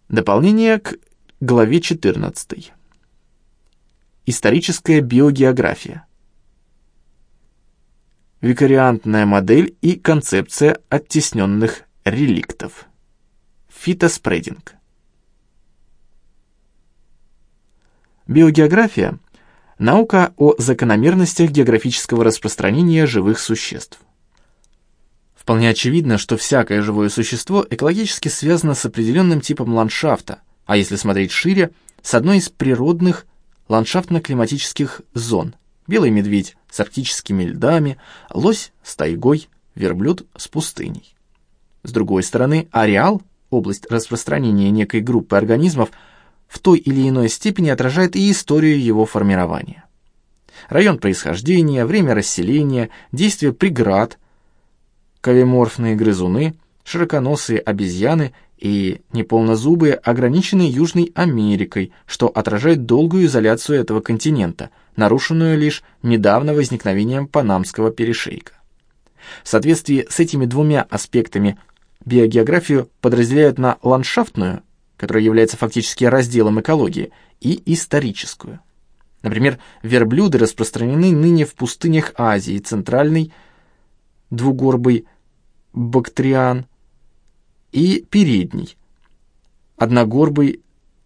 Дополнение к главе 14. Историческая биогеография. Викариантная модель и концепция оттесненных реликтов. Фитоспрединг. Биогеография – наука о закономерностях географического распространения живых существ. Вполне очевидно, что всякое живое существо экологически связано с определенным типом ландшафта, а если смотреть шире, с одной из природных ландшафтно-климатических зон. Белый медведь с арктическими льдами, лось с тайгой, верблюд с пустыней. С другой стороны, ареал, область распространения некой группы организмов, в той или иной степени отражает и историю его формирования. Район происхождения, время расселения, действие преград, кавеморфные грызуны, широконосые обезьяны и неполнозубые ограничены Южной Америкой, что отражает долгую изоляцию этого континента, нарушенную лишь недавно возникновением Панамского перешейка. В соответствии с этими двумя аспектами биогеографию подразделяют на ландшафтную, которая является фактически разделом экологии, и историческую. Например, верблюды распространены ныне в пустынях Азии, центральный двугорбый бактриан и передний одногорбый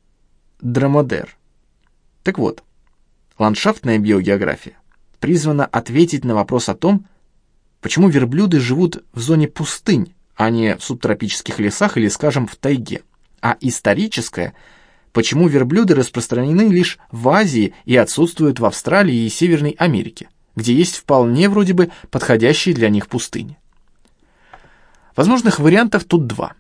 дромадер. Так вот, ландшафтная биогеография призвана ответить на вопрос о том, почему верблюды живут в зоне пустынь, а не в субтропических лесах или, скажем, в тайге. А историческая, почему верблюды распространены лишь в Азии и отсутствуют в Австралии и Северной Америке, где есть вполне вроде бы подходящие для них пустыни. Возможных вариантов тут два.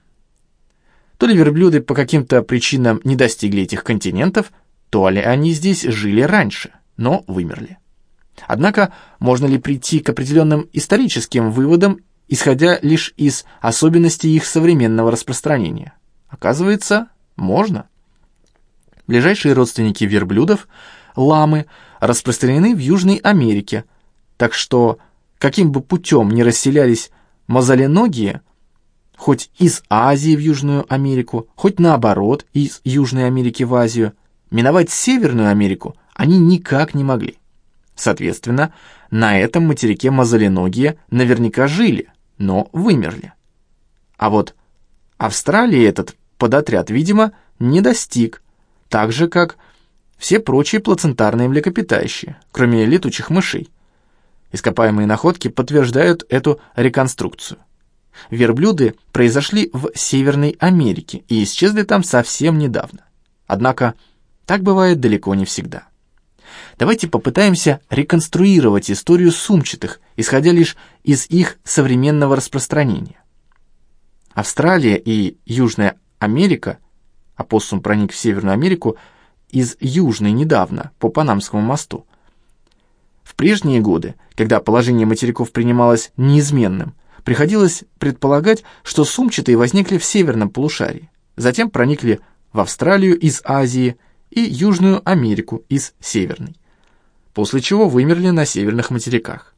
То ли верблюды по каким-то причинам не достигли этих континентов, то ли они здесь жили раньше, но вымерли. Однако, можно ли прийти к определенным историческим выводам, исходя лишь из особенностей их современного распространения? Оказывается, можно. Ближайшие родственники верблюдов, ламы, распространены в Южной Америке, так что, каким бы путем ни расселялись мозоленогие, хоть из Азии в Южную Америку, хоть наоборот, из Южной Америки в Азию, миновать Северную Америку они никак не могли. Соответственно, на этом материке мозоленогие наверняка жили, но вымерли. А вот Австралии этот подотряд, видимо, не достиг, так же, как все прочие плацентарные млекопитающие, кроме летучих мышей. Ископаемые находки подтверждают эту реконструкцию. Верблюды произошли в Северной Америке и исчезли там совсем недавно. Однако так бывает далеко не всегда. Давайте попытаемся реконструировать историю сумчатых, исходя лишь из их современного распространения. Австралия и Южная Америка, опоссум проник в Северную Америку из Южной недавно, по Панамскому мосту. В прежние годы, когда положение материков принималось неизменным, приходилось предполагать, что сумчатые возникли в северном полушарии, затем проникли в Австралию из Азии и Южную Америку из Северной, после чего вымерли на северных материках.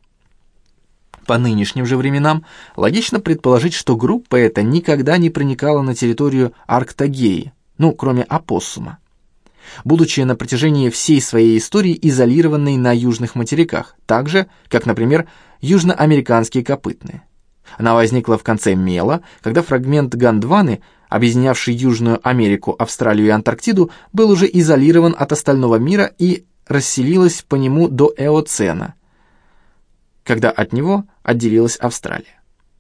По нынешним же временам логично предположить, что группа эта никогда не проникала на территорию Арктогеи, кроме опоссума, будучи на протяжении всей своей истории изолированной на южных материках, так же, как, например, южноамериканские копытные. Она возникла в конце Мела, когда фрагмент Гондваны, объединявший Южную Америку, Австралию и Антарктиду, был уже изолирован от остального мира и расселилась по нему до Эоцена, когда от него отделилась Австралия.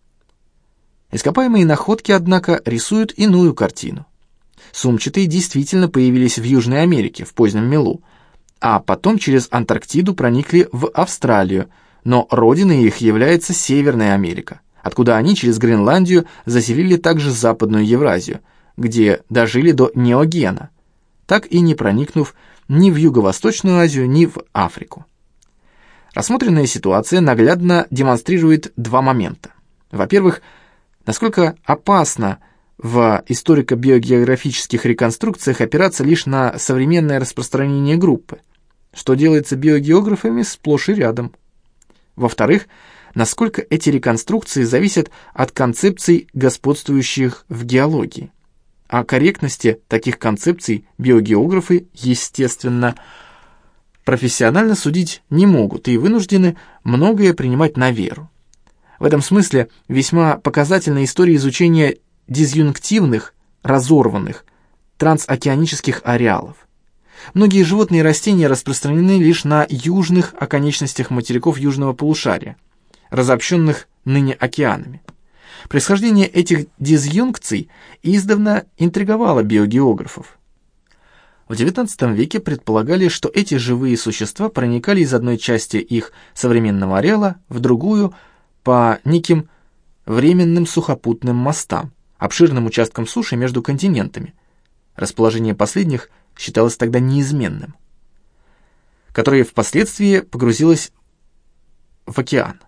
Ископаемые находки, однако, рисуют иную картину. Сумчатые действительно появились в Южной Америке в позднем Мелу, а потом через Антарктиду проникли в Австралию, но родиной их является Северная Америка, откуда они через Гренландию заселили также Западную Евразию, где дожили до Неогена, так и не проникнув ни в Юго-Восточную Азию, ни в Африку. Рассмотренная ситуация наглядно демонстрирует два момента. Во-первых, насколько опасно в историко-биогеографических реконструкциях опираться лишь на современное распространение группы, что делается биогеографами сплошь и рядом. Во-вторых, насколько эти реконструкции зависят от концепций, господствующих в геологии. О корректности таких концепций биогеографы, естественно, профессионально судить не могут и вынуждены многое принимать на веру. В этом смысле весьма показательна история изучения дизъюнктивных, разорванных, трансокеанических ареалов. Многие животные и растения распространены лишь на южных оконечностях материков южного полушария, разобщенных ныне океанами. Происхождение этих дизъюнкций издавна интриговало биогеографов. В XIX веке предполагали, что эти живые существа проникали из одной части их современного ареала в другую по неким временным сухопутным мостам, обширным участкам суши между континентами. Расположение последних считалось тогда неизменным, которое впоследствии погрузилось в океан.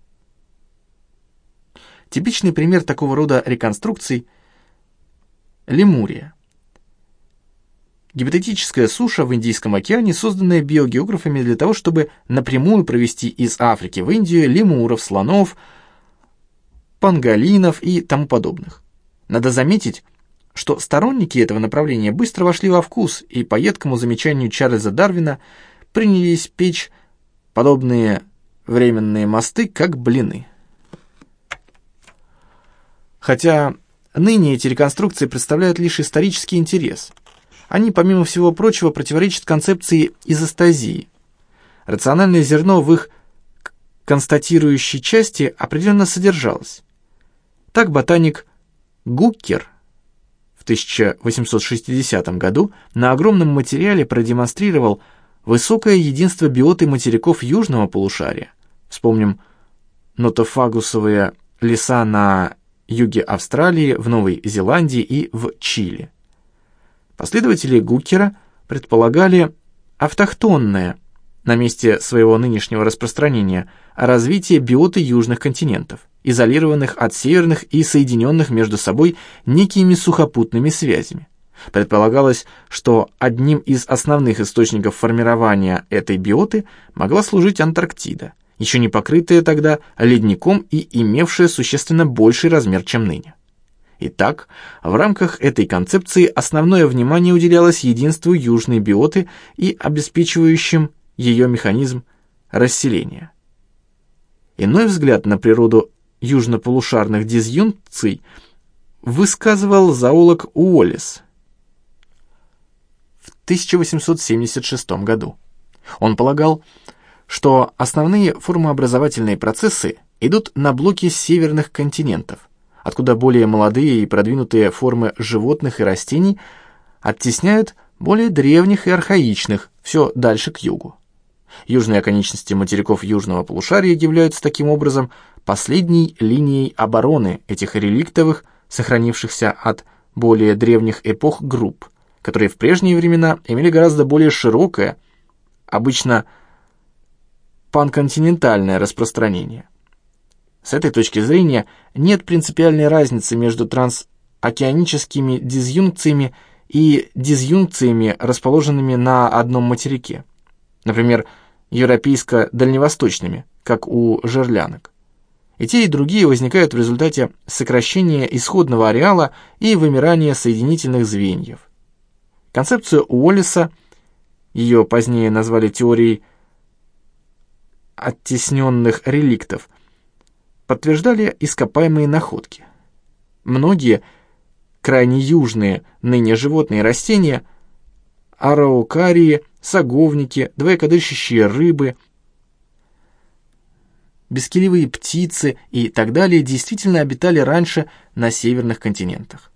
Типичный пример такого рода реконструкций – Лемурия. Гипотетическая суша в Индийском океане, созданная биогеографами для того, чтобы напрямую провести из Африки в Индию лемуров, слонов, панголинов и тому подобных. Надо заметить, что сторонники этого направления быстро вошли во вкус и по едкому замечанию Чарльза Дарвина принялись печь подобные временные мосты, как блины. Хотя ныне эти реконструкции представляют лишь исторический интерес, они, помимо всего прочего, противоречат концепции изостазии. Рациональное зерно в их констатирующей части определенно содержалось. Так ботаник Гуккер в 1860 году на огромном материале продемонстрировал высокое единство биоты материков южного полушария. Вспомним нотофагусовые леса на юге Австралии, в Новой Зеландии и в Чили. Последователи Гуккера предполагали автохтонное, на месте своего нынешнего распространения, развитие биоты южных континентов, изолированных от северных и соединенных между собой некими сухопутными связями. Предполагалось, что одним из основных источников формирования этой биоты могла служить Антарктида, еще не покрытая тогда ледником и имевшая существенно больший размер, чем ныне. Итак, в рамках этой концепции основное внимание уделялось единству южной биоты и обеспечивающим ее механизм расселения. Иной взгляд на природу южнополушарных дизъюнкций высказывал зоолог Уоллес в 1876 году. Он полагал, что основные формообразовательные процессы идут на блоке северных континентов, откуда более молодые и продвинутые формы животных и растений оттесняют более древних и архаичных все дальше к югу. Южные оконечности материков южного полушария являются таким образом последней линией обороны этих реликтовых, сохранившихся от более древних эпох групп, которые в прежние времена имели гораздо более широкое, обычно панконтинентальное распространение. С этой точки зрения нет принципиальной разницы между трансокеаническими дизъюнкциями и дизъюнкциями, расположенными на одном материке, например, европейско-дальневосточными, как у жерлянок. И те, и другие возникают в результате сокращения исходного ареала и вымирания соединительных звеньев. Концепцию Уоллеса, ее позднее назвали теорией оттесненных реликтов, подтверждали ископаемые находки. Многие крайне южные ныне животные и растения, араукарии, саговники, двоякодырщащие рыбы, бескилевые птицы и так далее действительно обитали раньше на северных континентах.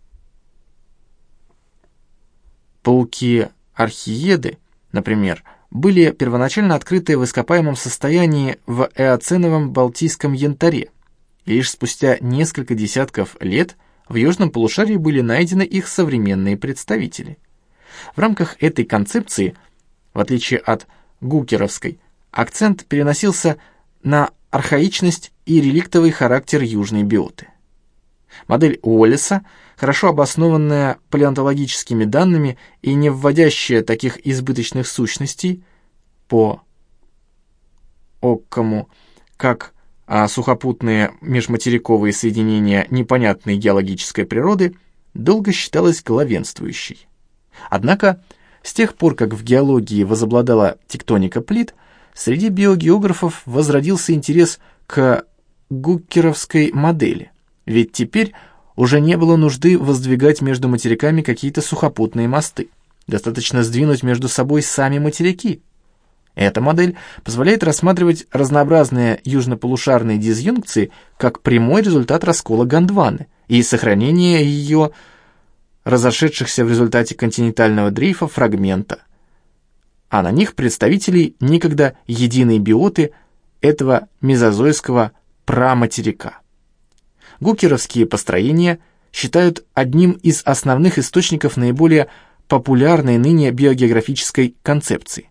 Пауки-архиеды, например, были первоначально открыты в ископаемом состоянии в эоценовом Балтийском янтаре, и лишь спустя несколько десятков лет в южном полушарии были найдены их современные представители. В рамках этой концепции, в отличие от гуккеровской, акцент переносился на архаичность и реликтовый характер южной биоты. Модель Уоллеса, хорошо обоснованная палеонтологическими данными и не вводящая таких избыточных сущностей по Оккаму, как сухопутные межматериковые соединения непонятной геологической природы, долго считалась главенствующей. Однако, с тех пор, как в геологии возобладала тектоника плит, среди биогеографов возродился интерес к гуккеровской модели, ведь теперь уже не было нужды воздвигать между материками какие-то сухопутные мосты. Достаточно сдвинуть между собой сами материки. Эта модель позволяет рассматривать разнообразные южнополушарные дизъюнкции как прямой результат раскола Гондваны и сохранения ее разошедшихся в результате континентального дрейфа фрагмента, а на них представителей некогда единой биоты этого мезозойского праматерика. Гуккеровские построения считают одним из основных источников наиболее популярной ныне биогеографической концепции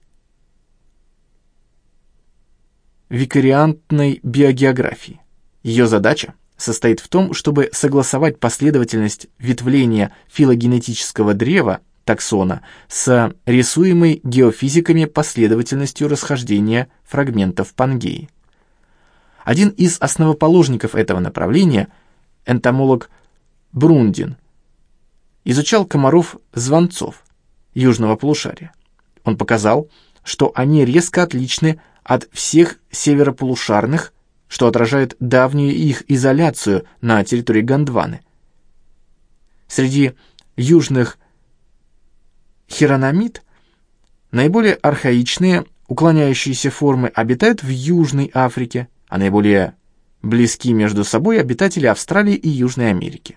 – викариантной биогеографии. Ее задача состоит в том, чтобы согласовать последовательность ветвления филогенетического древа таксона с рисуемой геофизиками последовательностью расхождения фрагментов Пангеи. Один из основоположников этого направления, энтомолог Брундин, изучал комаров-звонцов южного полушария. Он показал, что они резко отличны от всех северополушарных, что отражает давнюю их изоляцию на территории Гондваны. Среди южных хирономид наиболее архаичные, уклоняющиеся формы обитают в Южной Африке, а наиболее близки между собой обитатели Австралии и Южной Америки.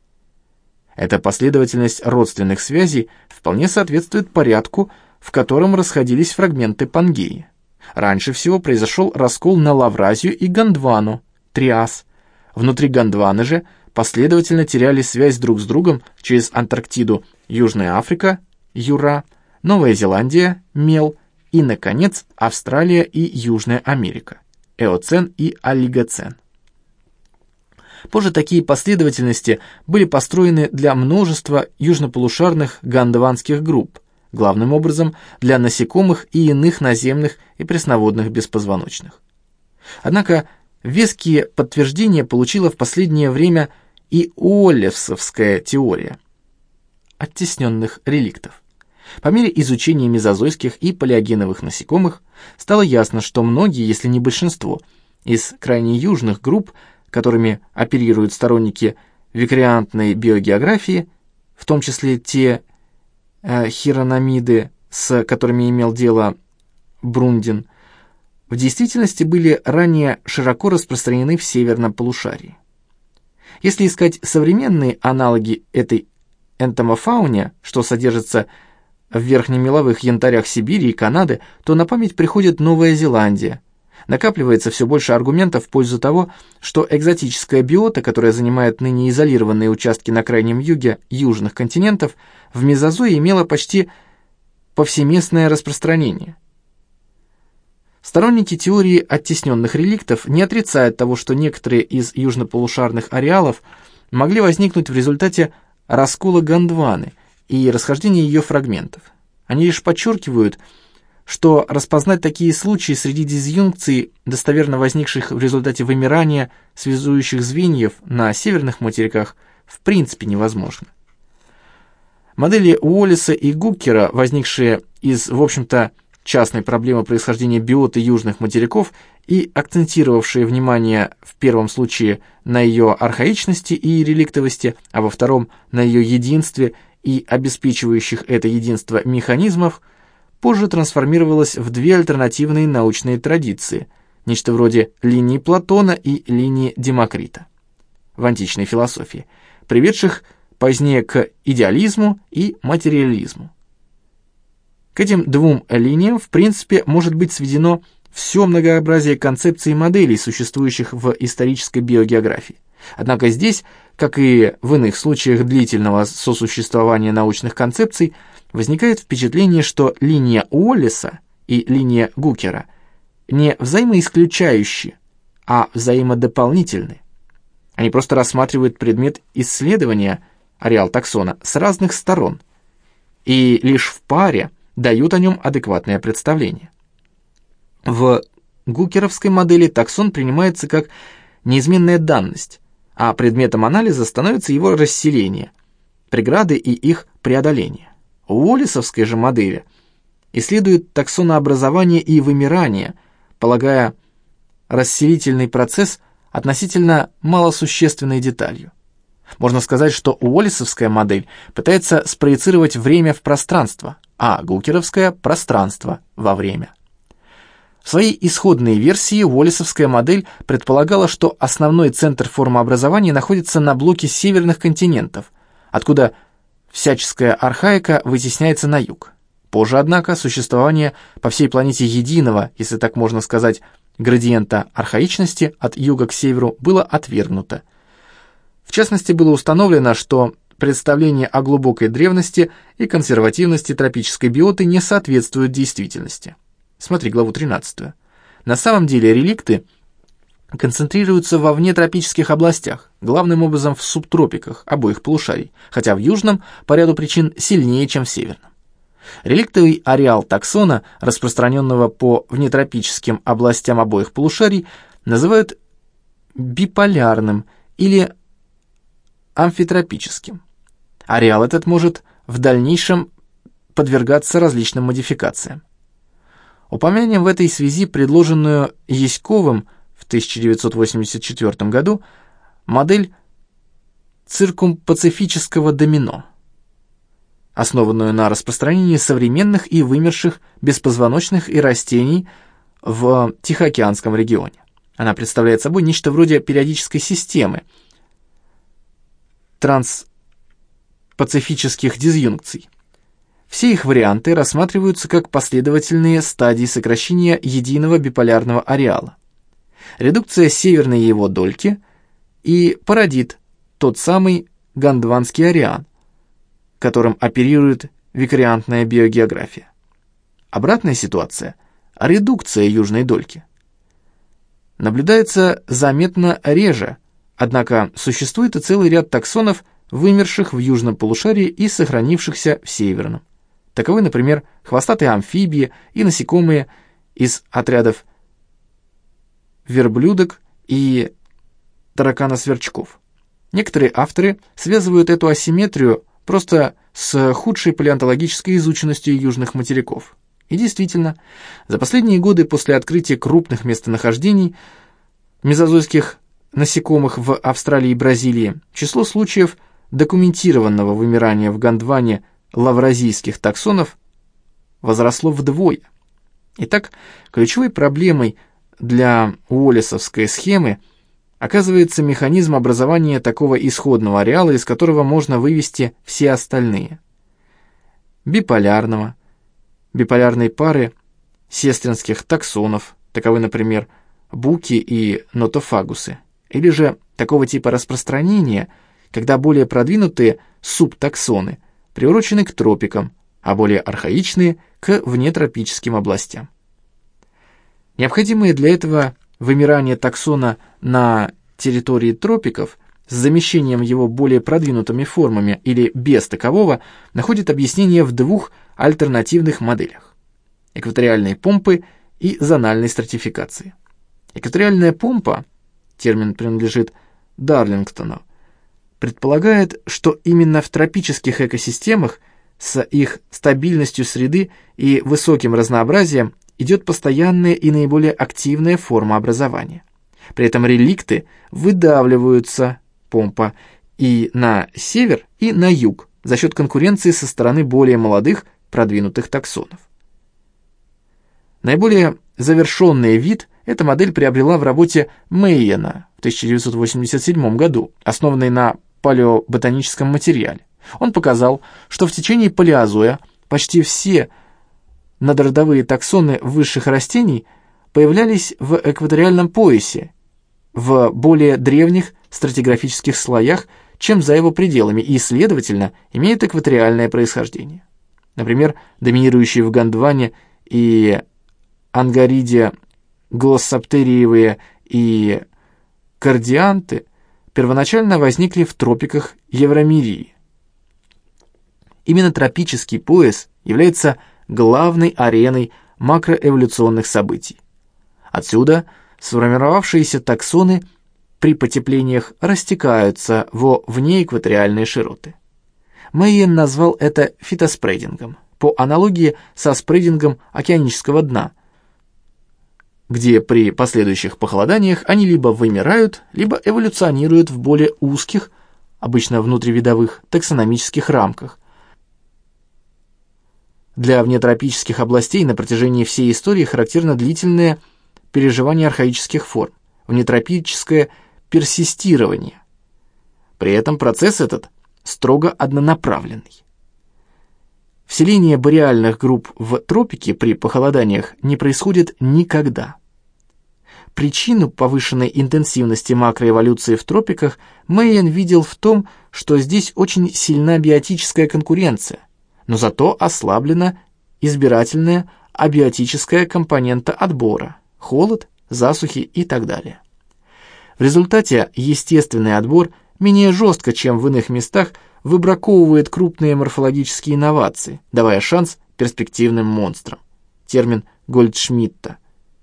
Эта последовательность родственных связей вполне соответствует порядку, в котором расходились фрагменты Пангеи. Раньше всего произошел раскол на Лавразию и Гондвану, Триас. Внутри Гондваны же последовательно теряли связь друг с другом через Антарктиду Южная Африка, Юра, Новая Зеландия, Мел и, наконец, Австралия и Южная Америка, Эоцен и Олигоцен. Позже такие последовательности были построены для множества южнополушарных гондванских групп, главным образом для насекомых и иных наземных и пресноводных беспозвоночных. Однако веские подтверждения получила в последнее время и уоллевсовская теория оттесненных реликтов. По мере изучения мезозойских и палеогеновых насекомых стало ясно, что многие, если не большинство, из крайне южных групп, которыми оперируют сторонники викариантной биогеографии, в том числе те хирономиды, с которыми имел дело Брундин, в действительности были ранее широко распространены в северном полушарии. Если искать современные аналоги этой энтомофауне, что содержится в верхнемеловых янтарях Сибири и Канады, то на память приходит Новая Зеландия. Накапливается все больше аргументов в пользу того, что экзотическая биота, которая занимает ныне изолированные участки на крайнем юге южных континентов, в мезозое имела почти повсеместное распространение. Сторонники теории оттесненных реликтов не отрицают того, что некоторые из южнополушарных ареалов могли возникнуть в результате раскола Гондваны и расхождения ее фрагментов. Они лишь подчеркивают, что распознать такие случаи среди дизъюнкций, достоверно возникших в результате вымирания связующих звеньев на северных материках, в принципе невозможно. Модели Уоллеса и Гуккера, возникшие из, в общем-то, частной проблемы происхождения биоты южных материков и акцентировавшие внимание в первом случае на ее архаичности и реликтовости, а во втором на ее единстве и обеспечивающих это единство механизмов, позже трансформировалась в две альтернативные научные традиции, нечто вроде линии Платона и линии Демокрита в античной философии, приведших позднее к идеализму и материализму. К этим двум линиям, в принципе, может быть сведено все многообразие концепций и моделей, существующих в исторической биогеографии. Однако здесь, как и в иных случаях длительного сосуществования научных концепций, возникает впечатление, что линия Уоллеса и линия Гуккера не взаимоисключающие, а взаимодополнительны. Они просто рассматривают предмет исследования, ареал таксона, с разных сторон, и лишь в паре дают о нем адекватное представление. В гуккеровской модели таксон принимается как неизменная данность, а предметом анализа становится его расселение. преграды и их преодоление. У уоллисовской же модели исследует таксонообразование и вымирание, полагая расселительный процесс относительно малосущественной деталью. Можно сказать, что уоллисовская модель пытается спроецировать время в пространство, а гукеровская – пространство во время. В своей исходной версии уоллисовская модель предполагала, что основной центр формообразования находится на блоке северных континентов, откуда всяческая архаика вытесняется на юг. Позже, однако, существование по всей планете единого, если так можно сказать, градиента архаичности от юга к северу было отвергнуто. В частности, было установлено, что представления о глубокой древности и консервативности тропической биоты не соответствуют действительности. Смотри главу 13. На самом деле реликты концентрируются во внетропических областях, главным образом в субтропиках обоих полушарий, хотя в южном по ряду причин сильнее, чем в северном. Реликтовый ареал таксона, распространенного по внетропическим областям обоих полушарий, называют биполярным или амфитропическим. Ареал этот может в дальнейшем подвергаться различным модификациям. Упомянем в этой связи предложенную Яськовым в 1984 году модель циркумпацифического домино, основанную на распространении современных и вымерших беспозвоночных и растений в Тихоокеанском регионе. Она представляет собой нечто вроде периодической системы транспацифических дизъюнкций. Все их варианты рассматриваются как последовательные стадии сокращения единого биполярного ареала. Редукция северной его дольки и породит тот самый гондванский ареал, которым оперирует викариантная биогеография. Обратная ситуация – редукция южной дольки. Наблюдается заметно реже, однако существует и целый ряд таксонов, вымерших в южном полушарии и сохранившихся в северном. Таковы, например, хвостатые амфибии и насекомые из отрядов верблюдок и тараканосверчков. Некоторые авторы связывают эту асимметрию просто с худшей палеонтологической изученностью южных материков. И действительно, за последние годы после открытия крупных местонахождений мезозойских насекомых в Австралии и Бразилии число случаев документированного вымирания в Гондване лавразийских таксонов возросло вдвое. Итак, ключевой проблемой для уоллисовской схемы оказывается механизм образования такого исходного ареала, из которого можно вывести все остальные. Биполярной пары сестринских таксонов, таковы, например, буки и нотофагусы, или же такого типа распространения, когда более продвинутые субтаксоны приурочены к тропикам, а более архаичные – к внетропическим областям. Необходимое для этого вымирание таксона на территории тропиков с замещением его более продвинутыми формами или без такового находит объяснение в двух альтернативных моделях – экваториальной помпы и зональной стратификации. Экваториальная помпа, термин принадлежит Дарлингтону, предполагает, что именно в тропических экосистемах с их стабильностью среды и высоким разнообразием идет постоянная и наиболее активная форма образования. При этом реликты выдавливаются, помпа, и на север, и на юг за счет конкуренции со стороны более молодых, продвинутых таксонов. Наиболее завершенный вид эта модель приобрела в работе Мейена в 1987 году, основанной на палеоботаническом материале. Он показал, что в течение палеозоя почти все надродовые таксоны высших растений появлялись в экваториальном поясе, в более древних стратиграфических слоях, чем за его пределами, и, следовательно, имеют экваториальное происхождение. Например, доминирующие в Гондване и Ангариде глоссоптериевые и кардианты первоначально возникли в тропиках Евромирии. Именно тропический пояс является главной ареной макроэволюционных событий. Отсюда сформировавшиеся таксоны при потеплениях растекаются во внеэкваториальные широты. Мейен назвал это фитоспредингом, по аналогии со спредингом океанического дна, где при последующих похолоданиях они либо вымирают, либо эволюционируют в более узких, обычно внутривидовых, таксономических рамках. Для внетропических областей на протяжении всей истории характерно длительное переживание архаических форм, внетропическое персистирование. При этом процесс этот строго однонаправленный. Вселение бореальных групп в тропики при похолоданиях не происходит никогда. Причину повышенной интенсивности макроэволюции в тропиках Мейен видел в том, что здесь очень сильна биотическая конкуренция, но зато ослаблена избирательная абиотическая компонента отбора – холод, засухи и так далее. В результате естественный отбор менее жестко, чем в иных местах, выбраковывает крупные морфологические инновации, давая шанс перспективным монстрам. Термин Гольдшмидта.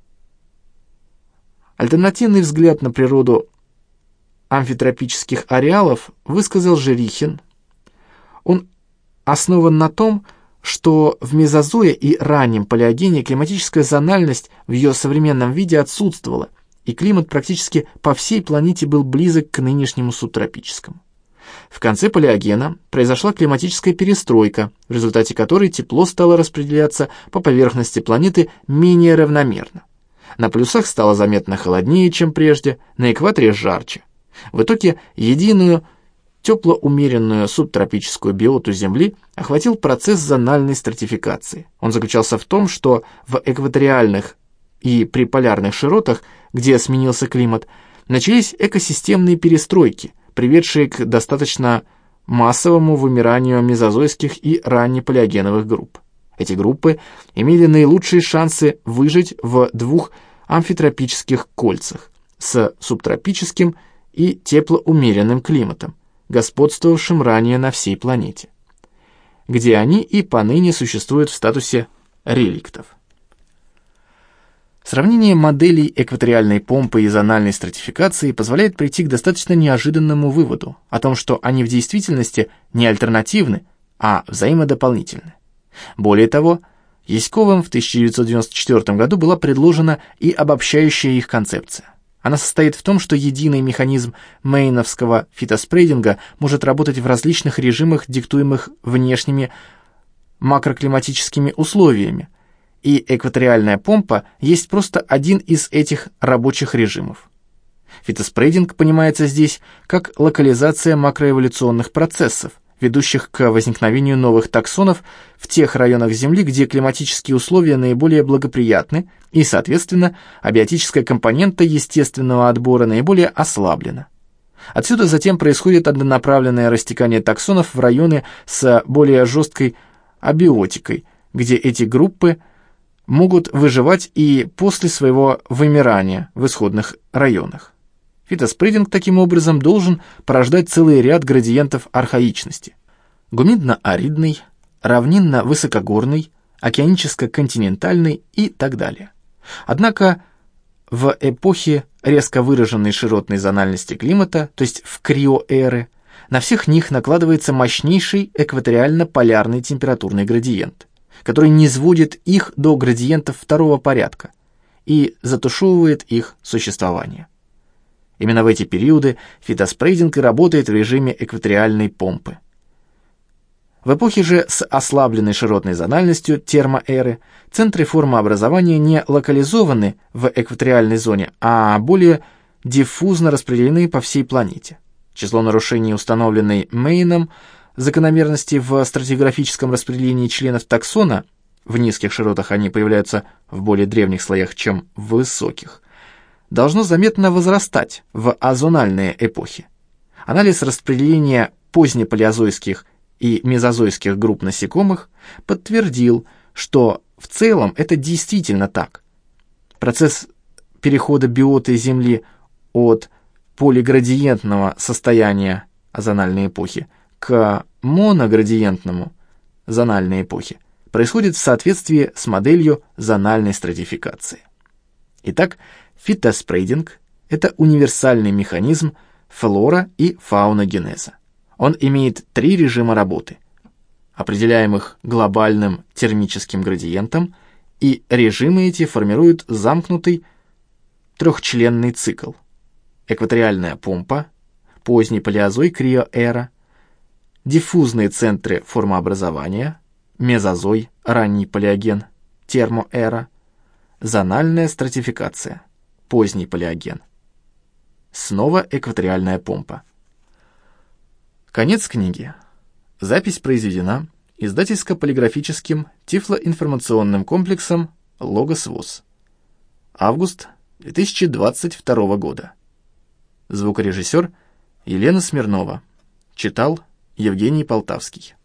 Альтернативный взгляд на природу амфитропических ареалов высказал Жерихин. Он основан на том, что в мезозое и раннем палеогене климатическая зональность в ее современном виде отсутствовала, и климат практически по всей планете был близок к нынешнему субтропическому. В конце палеогена произошла климатическая перестройка, в результате которой тепло стало распределяться по поверхности планеты менее равномерно. На полюсах стало заметно холоднее, чем прежде, на экваторе жарче. В итоге единую теплоумеренную субтропическую биоту Земли охватил процесс зональной стратификации. Он заключался в том, что в экваториальных и приполярных широтах, где сменился климат, начались экосистемные перестройки, приведшие к достаточно массовому вымиранию мезозойских и раннепалеогеновых групп. Эти группы имели наилучшие шансы выжить в двух амфитропических кольцах с субтропическим и теплоумеренным климатом, господствовавшим ранее на всей планете, где они и поныне существуют в статусе реликтов. Сравнение моделей экваториальной помпы и зональной стратификации позволяет прийти к достаточно неожиданному выводу о том, что они в действительности не альтернативны, а взаимодополнительны. Более того, Яськовым в 1994 году была предложена и обобщающая их концепция. Она состоит в том, что единый механизм мейеновского фитоспрединга может работать в различных режимах, диктуемых внешними макроклиматическими условиями, и экваториальная помпа есть просто один из этих рабочих режимов. Фитоспрединг понимается здесь как локализация макроэволюционных процессов, ведущих к возникновению новых таксонов в тех районах Земли, где климатические условия наиболее благоприятны и, соответственно, абиотическая компонента естественного отбора наиболее ослаблена. Отсюда затем происходит однонаправленное растекание таксонов в районы с более жесткой абиотикой, где эти группы могут выживать и после своего вымирания в исходных районах. Фитоспрединг таким образом должен порождать целый ряд градиентов архаичности: гумидно-аридный, равнинно-высокогорный, океаническо-континентальный и так далее. Однако в эпохе резко выраженной широтной зональности климата, то есть в криоэры, на всех них накладывается мощнейший экваториально-полярный температурный градиент, который низводит их до градиентов второго порядка и затушевывает их существование. Именно в эти периоды фитоспрединг и работает в режиме экваториальной помпы. В эпохе же с ослабленной широтной зональностью термоэры центры формообразования не локализованы в экваториальной зоне, а более диффузно распределены по всей планете. Число нарушений, установленной Мейеном закономерности в стратиграфическом распределении членов таксона, в низких широтах они появляются в более древних слоях, чем в высоких, должно заметно возрастать в азональные эпохи. Анализ распределения позднепалеозойских и мезозойских групп насекомых подтвердил, что в целом это действительно так. Процесс перехода биоты Земли от полиградиентного состояния азональной эпохи к моноградиентному зональной эпохе происходит в соответствии с моделью зональной стратификации. Итак, фитоспрединг – это универсальный механизм флора и фауногенеза. Он имеет 3 режима работы, определяемых глобальным термическим градиентом, и режимы эти формируют замкнутый трехчленный цикл: экваториальная помпа, поздний палеозой криоэра, диффузные центры формообразования, мезозой, ранний палеоген, термоэра, зональная стратификация, поздний палеоген. Снова экваториальная помпа. Конец книги. Запись произведена издательско-полиграфическим тифлоинформационным комплексом «Логос ВОС». Август 2022 года. Звукорежиссер Елена Смирнова. Читал Евгений Полтавский.